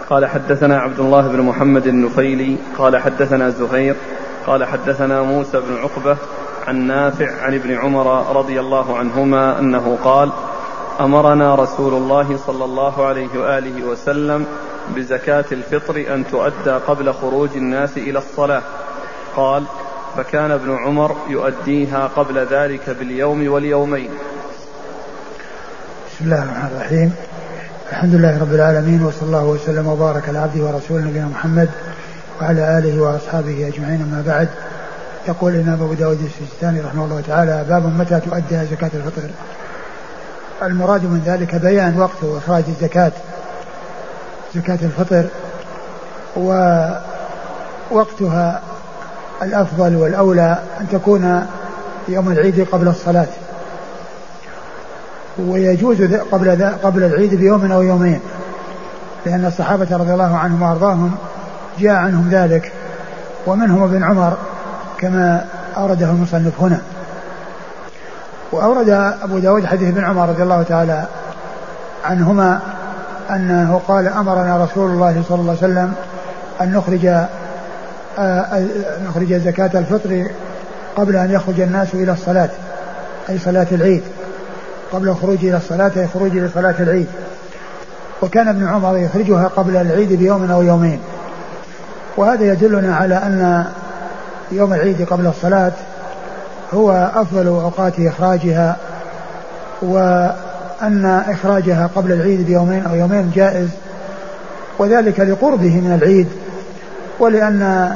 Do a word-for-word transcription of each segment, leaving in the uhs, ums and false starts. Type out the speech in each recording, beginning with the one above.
قال حدثنا عبد الله بن محمد النفيلي قال حدثنا زهير قال حدثنا موسى بن عقبة عن نافع عن ابن عمر رضي الله عنهما أنه قال أمرنا رسول الله صلى الله عليه وآله وسلم بزكاة الفطر أن تؤدى قبل خروج الناس إلى الصلاة. قال فكان ابن عمر يؤديها قبل ذلك باليوم واليومين. بسم الله الرحمن الرحيم. الحمد لله رب العالمين، وصلى الله وسلم وبارك على عبده ورسوله نبينا محمد وعلى آله وأصحابه أجمعين. أما بعد، يقول الإمام أبو داود السجستاني رحمه الله تعالى: باب متى تؤدى زكاة الفطر. المراد من ذلك بيان وقت إخراج الزكاة زكاة الفطر، ووقتها الأفضل والأولى أن تكون يوم العيد قبل الصلاة، ويجوز قبل قبل العيد بيوم أو يومين، لأن الصحابة رضي الله عنهم وأرضاهم جاء عنهم ذلك، ومنهم ابن عمر كما أورده المصنف هنا. وأورد أبو داود حديث ابن عمر رضي الله تعالى عنهما أنه قال: أمرنا رسول الله صلى الله عليه وسلم أن نخرج نخرج زكاة الفطر قبل أن يخرج الناس إلى الصلاة، أي صلاة العيد، قبل الخروج إلى الصلاة أي خروج إلى صلاة العيد. وكان ابن عمر يخرجها قبل العيد بيوم أو يومين، وهذا يدلنا على أن يوم العيد قبل الصلاة هو أفضل أوقات إخراجها، وأن إخراجها قبل العيد بيومين أو يومين جائز، وذلك لقربه من العيد، ولأن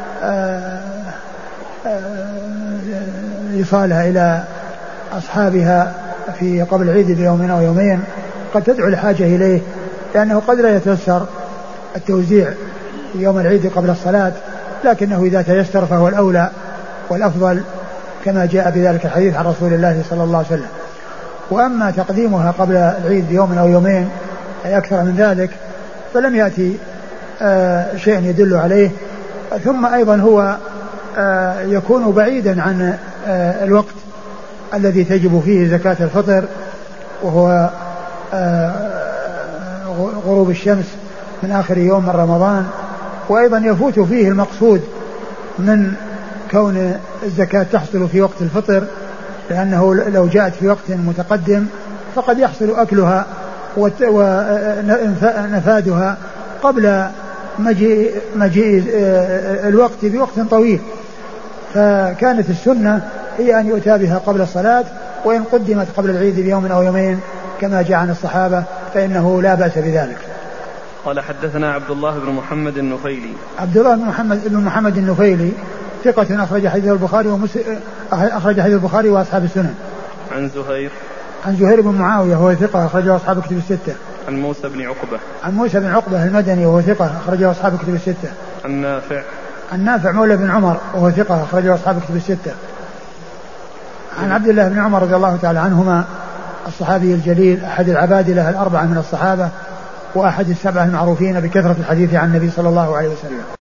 إيصالها إلى أصحابها في قبل العيد بيومين أو يومين قد تدعو الحاجة إليه، لأنه قد لا يتيسر التوزيع يوم العيد قبل الصلاة، لكنه إذا تيسر فهو الأولى والأفضل، كما جاء بذلك الحديث عن رسول الله صلى الله عليه وسلم. وأما تقديمها قبل العيد بيوم أو يومين أي أكثر من ذلك فلم يأتي آه شيء يدل عليه. ثم أيضا هو آه يكون بعيدا عن آه الوقت الذي تجب فيه زكاة الفطر، وهو آه غروب الشمس من آخر يوم من رمضان، وأيضا يفوت فيه المقصود من كون الزكاة تحصل في وقت الفطر، لأنه لو جاءت في وقت متقدم فقد يحصل أكلها ونفادها قبل مجيء, مجيء الوقت بوقت طويل. فكانت السنة هي أن يؤتى بها قبل الصلاة، وإن قدمت قبل العيد بيوم أو يومين كما جاء عن الصحابة فإنه لا بأس بذلك. قال حدثنا عبد الله بن محمد النفيلي. عبد الله بن محمد بن محمد النفيلي ثقة أخرج حديث البخاري ومسلم، أخرج حديث البخاري وأصحاب السنن. عن زهير عن زهير بن معاوية وهو ثقة أخرجه أصحاب كتب الستة. عن موسى بن عقبة عن موسى بن عقبة المدني وهو ثقة أخرجه أصحاب كتب الستة. عن نافع عن نافع مولى بن عمر وهو ثقة أخرجه أصحاب كتب الستة. عن عبد الله بن عمر رضي الله تعالى عنهما الصحابي الجليل أحد العبادلة الأربعة من الصحابة، وأحد السبعة المعروفين بكثرة الحديث عن النبي صلى الله عليه وسلم.